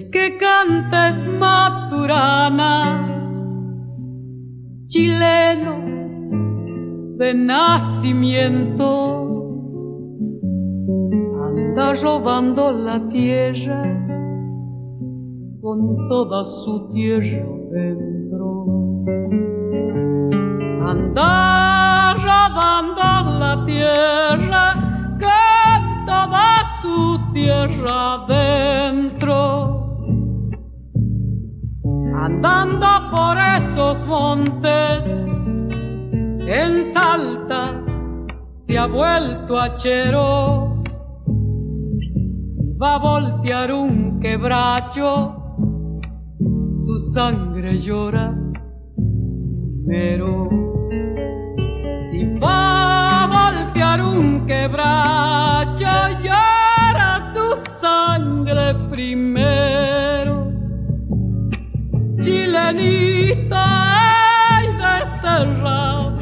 que canta es Maturana, chileno de nacimiento, anda robando la tierra con toda su tierra dentro. Anda robando la tierra con toda su tierra dentro. Andando por esos montes, en Salta se ha vuelto hachero. Si va a voltear un quebracho, su sangre llora primero. Si va a voltear un quebracho, llora su sangre primero. Chilenito hay desterrado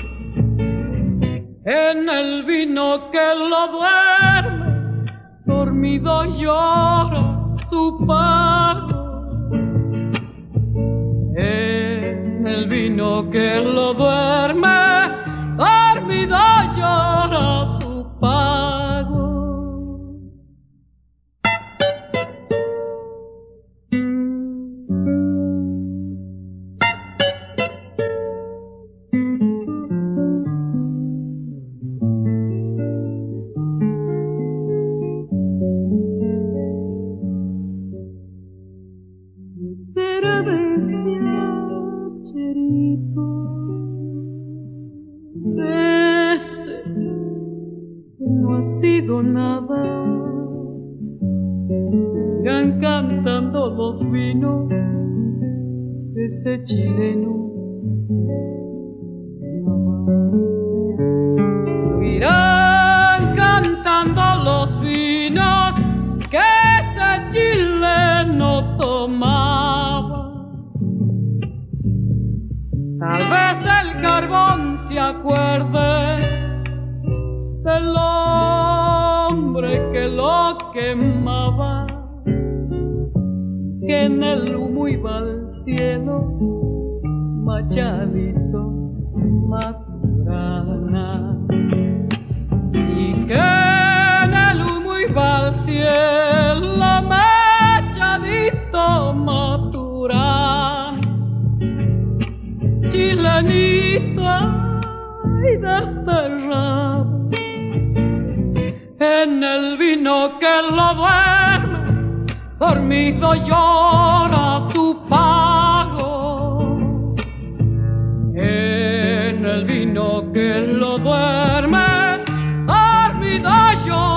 en el vino que lo duerme, dormido llora su pago. En el vino que lo duerme, dormido llora su pago. Será bestia, cherito, ese que no ha sido nada. Irán cantando los vinos de ese chileno. Irán cantando los vinos que ese chileno tomaba. Tal vez el carbón se acuerde del hombre que lo quemaba, que en el humo iba al cielo, Machadito Maturana, y que en el humo iba al cielo, Machadito Maturana. Chilenito hay desterrado en el vino que lo duerme, dormido llora su pago. En el vino que lo duerme, dormido llora